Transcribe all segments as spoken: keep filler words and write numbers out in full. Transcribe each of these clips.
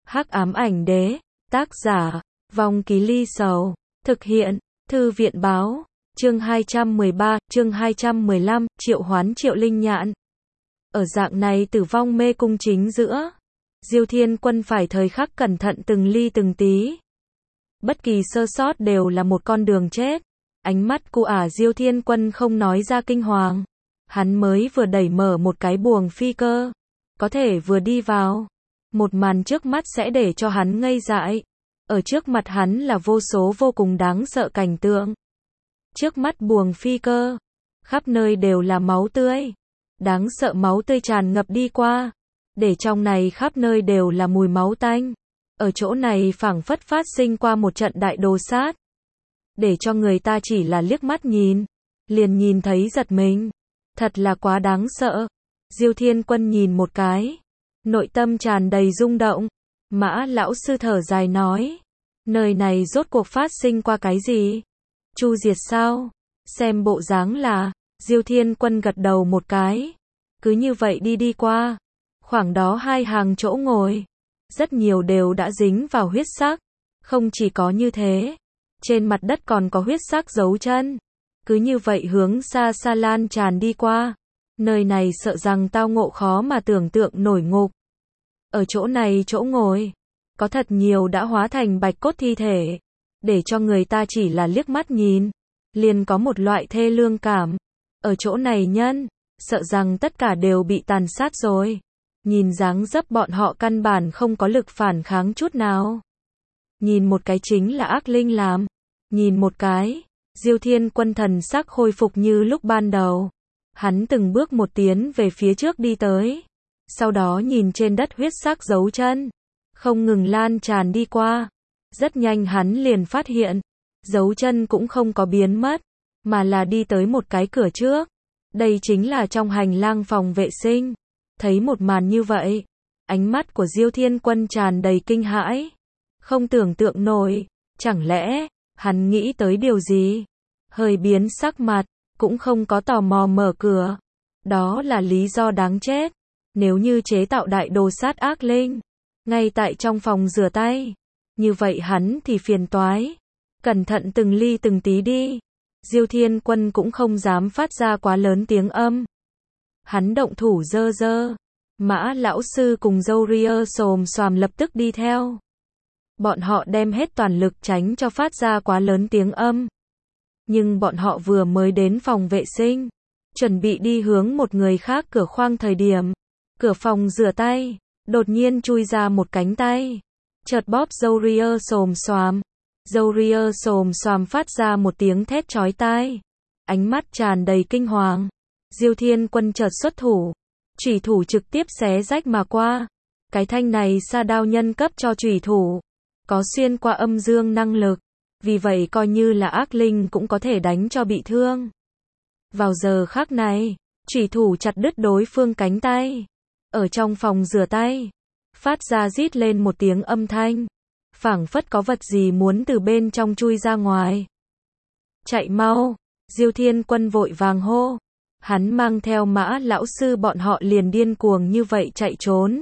Hắc ám ảnh đế, tác giả, Vong Ký Ly Sầu, thực hiện, Thư viện báo, chương hai trăm mười ba, chương hai trăm mười lăm, triệu hoán Triệu Linh Nhạn. Ở dạng này tử vong mê cung chính giữa, Diêu Thiên Quân phải thời khắc cẩn thận từng ly từng tí. Bất kỳ sơ sót đều là một con đường chết. Ánh mắt cu ả Diêu Thiên Quân không nói ra kinh hoàng. Hắn mới vừa đẩy mở một cái buồng phi cơ, có thể vừa đi vào, một màn trước mắt sẽ để cho hắn ngây dại. Ở trước mặt hắn là vô số vô cùng đáng sợ cảnh tượng. Trước mắt buồng phi cơ, khắp nơi đều là máu tươi. Đáng sợ máu tươi tràn ngập đi qua, để trong này khắp nơi đều là mùi máu tanh. Ở chỗ này phảng phất phát sinh qua một trận đại đồ sát, để cho người ta chỉ là liếc mắt nhìn, liền nhìn thấy giật mình. Thật là quá đáng sợ. Diêu Thiên Quân nhìn một cái, nội tâm tràn đầy rung động. Mã lão sư thở dài nói, nơi này rốt cuộc phát sinh qua cái gì? Chu diệt sao? Xem bộ dáng là, Diêu Thiên Quân gật đầu một cái. Cứ như vậy đi đi qua, khoảng đó hai hàng chỗ ngồi, rất nhiều đều đã dính vào huyết sắc. Không chỉ có như thế, trên mặt đất còn có huyết sắc dấu chân. Cứ như vậy hướng xa xa lan tràn đi qua. Nơi này sợ rằng tao ngộ khó mà tưởng tượng nổi ngục. Ở chỗ này chỗ ngồi, có thật nhiều đã hóa thành bạch cốt thi thể, để cho người ta chỉ là liếc mắt nhìn, liền có một loại thê lương cảm. Ở chỗ này nhân, sợ rằng tất cả đều bị tàn sát rồi. Nhìn dáng dấp bọn họ căn bản không có lực phản kháng chút nào. Nhìn một cái chính là ác linh làm. Nhìn một cái, Diêu Thiên Quân thần sắc khôi phục như lúc ban đầu. Hắn từng bước một tiến về phía trước đi tới. Sau đó nhìn trên đất huyết sắc dấu chân, không ngừng lan tràn đi qua. Rất nhanh hắn liền phát hiện, dấu chân cũng không có biến mất, mà là đi tới một cái cửa trước. Đây chính là trong hành lang phòng vệ sinh. Thấy một màn như vậy, ánh mắt của Diêu Thiên Quân tràn đầy kinh hãi. Không tưởng tượng nổi, chẳng lẽ, hắn nghĩ tới điều gì? Hơi biến sắc mặt, cũng không có tò mò mở cửa. Đó là lý do đáng chết. Nếu như chế tạo đại đồ sát ác linh, ngay tại trong phòng rửa tay, như vậy hắn thì phiền toái. Cẩn thận từng ly từng tí đi. Diêu Thiên Quân cũng không dám phát ra quá lớn tiếng âm. Hắn động thủ dơ dơ. Mã lão sư cùng dâu ria xồm xoàm lập tức đi theo. Bọn họ đem hết toàn lực tránh cho phát ra quá lớn tiếng âm. Nhưng bọn họ vừa mới đến phòng vệ sinh, chuẩn bị đi hướng một người khác cửa khoang thời điểm, cửa phòng rửa tay, đột nhiên chui ra một cánh tay, chợt bóp dâu ria xồm xoàm. Dâu ria xồm xoàm phát ra một tiếng thét chói tai, ánh mắt tràn đầy kinh hoàng. Diêu Thiên Quân chợt xuất thủ, chủy thủ trực tiếp xé rách mà qua. Cái thanh này sa đao nhân cấp cho chủy thủ, có xuyên qua âm dương năng lực, vì vậy coi như là ác linh cũng có thể đánh cho bị thương. Vào giờ khắc này, chủy thủ chặt đứt đối phương cánh tay. Ở trong phòng rửa tay, phát ra rít lên một tiếng âm thanh, phảng phất có vật gì muốn từ bên trong chui ra ngoài. Chạy mau! Diêu Thiên Quân vội vàng hô. Hắn mang theo Mã lão sư bọn họ liền điên cuồng như vậy chạy trốn.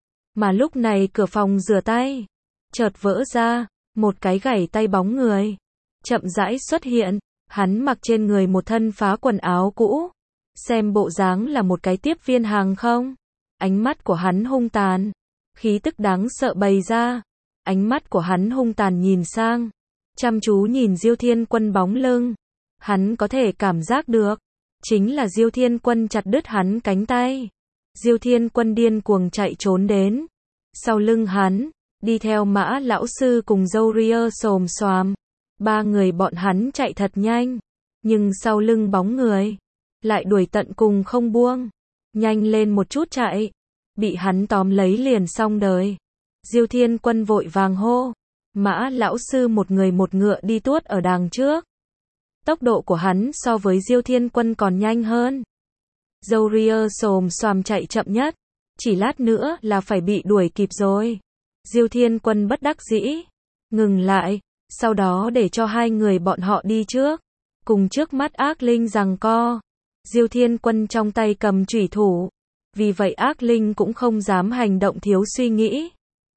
Mà lúc này cửa phòng rửa tay chợt vỡ ra, một cái gãy tay bóng người chậm rãi xuất hiện. Hắn mặc trên người một thân phá quần áo cũ, xem bộ dáng là một cái tiếp viên hàng không. Ánh mắt của hắn hung tàn, khí tức đáng sợ bày ra. Ánh mắt của hắn hung tàn nhìn sang, chăm chú nhìn Diêu Thiên Quân bóng lưng. Hắn có thể cảm giác được, chính là Diêu Thiên Quân chặt đứt hắn cánh tay. Diêu Thiên Quân điên cuồng chạy trốn đến. Sau lưng hắn, đi theo Mã lão sư cùng dâu ria xồm xoàm. Ba người bọn hắn chạy thật nhanh, nhưng sau lưng bóng người lại đuổi tận cùng không buông. Nhanh lên một chút chạy, bị hắn tóm lấy liền xong đời. Diêu Thiên Quân vội vàng hô. Mã lão sư một người một ngựa đi tuốt ở đằng trước. Tốc độ của hắn so với Diêu Thiên Quân còn nhanh hơn. Dâu ria xồm xoàm chạy chậm nhất, chỉ lát nữa là phải bị đuổi kịp rồi. Diêu Thiên Quân bất đắc dĩ, ngừng lại, sau đó để cho hai người bọn họ đi trước, cùng trước mắt ác linh giằng co. Diêu Thiên Quân trong tay cầm chủy thủ, vì vậy ác linh cũng không dám hành động thiếu suy nghĩ.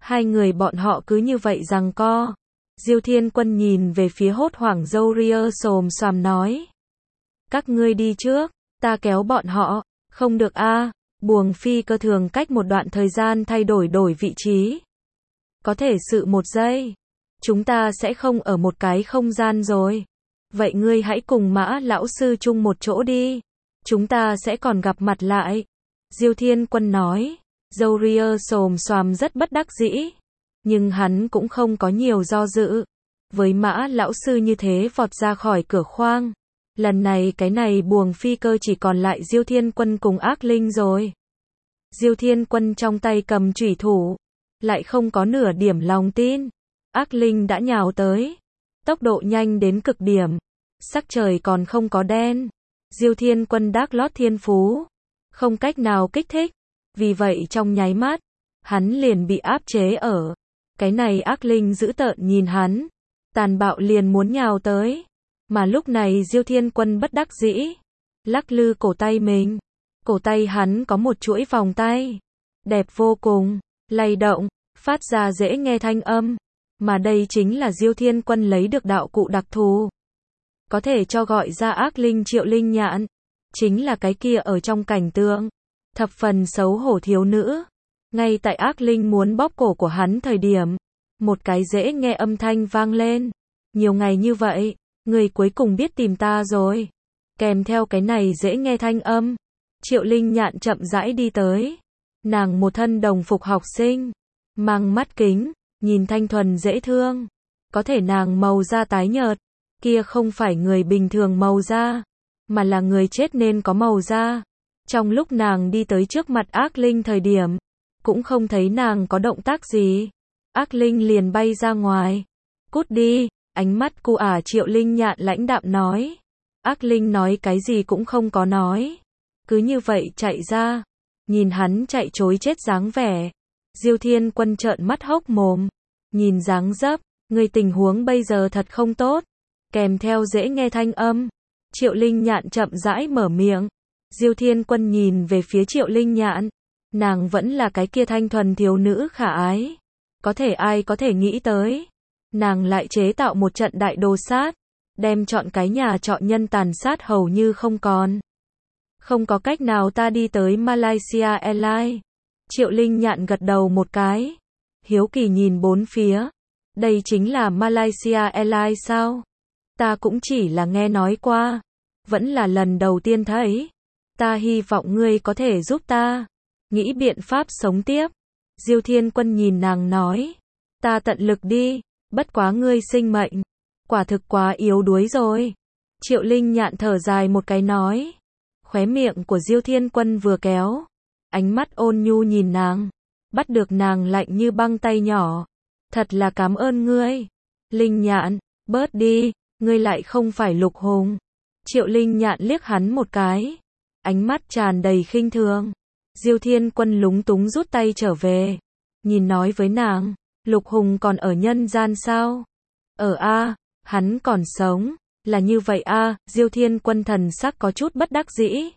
Hai người bọn họ cứ như vậy giằng co. Diêu Thiên Quân nhìn về phía hốt hoảng râu ria xồm xoàm nói. Các ngươi đi trước, ta kéo bọn họ. Không được a, buồng phi cơ thường cách một đoạn thời gian thay đổi đổi vị trí. Có thể sự một giây. Chúng ta sẽ không ở một cái không gian rồi. Vậy ngươi hãy cùng Mã lão sư chung một chỗ đi. Chúng ta sẽ còn gặp mặt lại. Diêu Thiên Quân nói. Râu ria xồm xoàm rất bất đắc dĩ. Nhưng hắn cũng không có nhiều do dự. Với Mã lão sư như thế vọt ra khỏi cửa khoang. Lần này cái này buồng phi cơ chỉ còn lại Diêu Thiên Quân cùng Ác Linh rồi. Diêu Thiên Quân trong tay cầm chủy thủ. Lại không có nửa điểm lòng tin. Ác Linh đã nhào tới. Tốc độ nhanh đến cực điểm. Sắc trời còn không có đen. Diêu Thiên Quân đác lót thiên phú. Không cách nào kích thích. Vì vậy trong nháy mắt. Hắn liền bị áp chế ở. Cái này Ác Linh dữ tợn nhìn hắn. Tàn bạo liền muốn nhào tới. Mà lúc này Diêu Thiên Quân bất đắc dĩ. Lắc lư cổ tay mình. Cổ tay hắn có một chuỗi vòng tay. Đẹp vô cùng. Lay động. Phát ra dễ nghe thanh âm. Mà đây chính là Diêu Thiên Quân lấy được đạo cụ đặc thù. Có thể cho gọi ra Ác Linh Triệu Linh Nhạn. Chính là cái kia ở trong cảnh tượng. Thập phần xấu hổ thiếu nữ. Ngay tại Ác Linh muốn bóp cổ của hắn thời điểm. Một cái dễ nghe âm thanh vang lên. Nhiều ngày như vậy. Người cuối cùng biết tìm ta rồi. Kèm theo cái này dễ nghe thanh âm. Triệu Linh Nhạn chậm rãi đi tới. Nàng một thân đồng phục học sinh. Mang mắt kính. Nhìn thanh thuần dễ thương. Có thể nàng màu da tái nhợt. Kia không phải người bình thường màu da. Mà là người chết nên có màu da. Trong lúc nàng đi tới trước mặt Ác Linh thời điểm. Cũng không thấy nàng có động tác gì. Ác Linh liền bay ra ngoài. Cút đi. Ánh mắt cu ả Triệu Linh Nhạn lãnh đạm nói. Ác Linh nói cái gì cũng không có nói. Cứ như vậy chạy ra. Nhìn hắn chạy trối chết dáng vẻ. Diêu Thiên Quân trợn mắt hốc mồm. Nhìn dáng dấp. Người tình huống bây giờ thật không tốt. Kèm theo dễ nghe thanh âm. Triệu Linh Nhạn chậm rãi mở miệng. Diêu Thiên Quân nhìn về phía Triệu Linh Nhạn. Nàng vẫn là cái kia thanh thuần thiếu nữ khả ái. Có thể ai có thể nghĩ tới. Nàng lại chế tạo một trận đại đồ sát. Đem chọn cái nhà trọ nhân tàn sát hầu như không còn. Không có cách nào ta đi tới Malaysia Airlines. Triệu Linh Nhạn gật đầu một cái. Hiếu kỳ nhìn bốn phía. Đây chính là Malaysia Airlines sao? Ta cũng chỉ là nghe nói qua. Vẫn là lần đầu tiên thấy. Ta hy vọng ngươi có thể giúp ta. Nghĩ biện pháp sống tiếp. Diêu Thiên Quân nhìn nàng nói. Ta tận lực đi. Bất quá ngươi sinh mệnh. Quả thực quá yếu đuối rồi. Triệu Linh Nhạn thở dài một cái nói. Khóe miệng của Diêu Thiên Quân vừa kéo. Ánh mắt ôn nhu nhìn nàng. Bắt được nàng lạnh như băng tay nhỏ. Thật là cảm ơn ngươi. Linh Nhạn, bớt đi. Ngươi lại không phải Lục Hùng. Triệu Linh Nhạn liếc hắn một cái. Ánh mắt tràn đầy khinh thường. Diêu Thiên Quân lúng túng rút tay trở về. Nhìn nói với nàng. Lục Hùng còn ở nhân gian sao? Ở a, hắn còn sống. Là như vậy a. Diêu Thiên Quân thần sắc có chút bất đắc dĩ.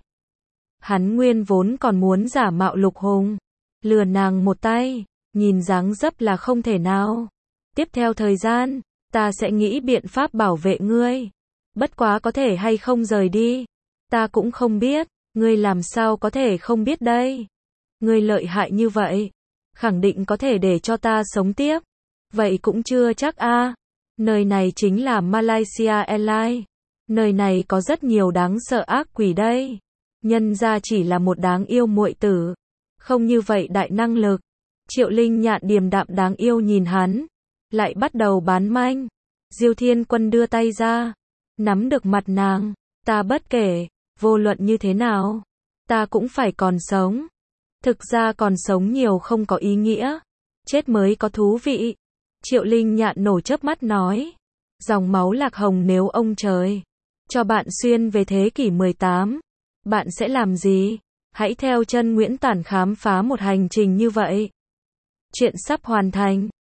Hắn nguyên vốn còn muốn giả mạo Lục Hùng. Lừa nàng một tay. Nhìn dáng dấp là không thể nào. Tiếp theo thời gian. Ta sẽ nghĩ biện pháp bảo vệ ngươi. Bất quá có thể hay không rời đi. Ta cũng không biết. Ngươi làm sao có thể không biết đây. Ngươi lợi hại như vậy. Khẳng định có thể để cho ta sống tiếp. Vậy cũng chưa chắc a. Nơi này chính là Malaysia Airlines. Nơi này có rất nhiều đáng sợ ác quỷ đây. Nhân ra chỉ là một đáng yêu muội tử. Không như vậy đại năng lực. Triệu Linh Nhạn điềm đạm đáng yêu nhìn hắn. Lại bắt đầu bán manh. Diêu Thiên Quân đưa tay ra. Nắm được mặt nàng. Ta bất kể. Vô luận như thế nào. Ta cũng phải còn sống. Thực ra còn sống nhiều không có ý nghĩa. Chết mới có thú vị. Triệu Linh Nhạn nổ chớp mắt nói. Dòng máu lạc hồng nếu ông trời. Cho bạn xuyên về thế kỷ mười tám. Bạn sẽ làm gì? Hãy theo chân Nguyễn Tản khám phá một hành trình như vậy. Chuyện sắp hoàn thành.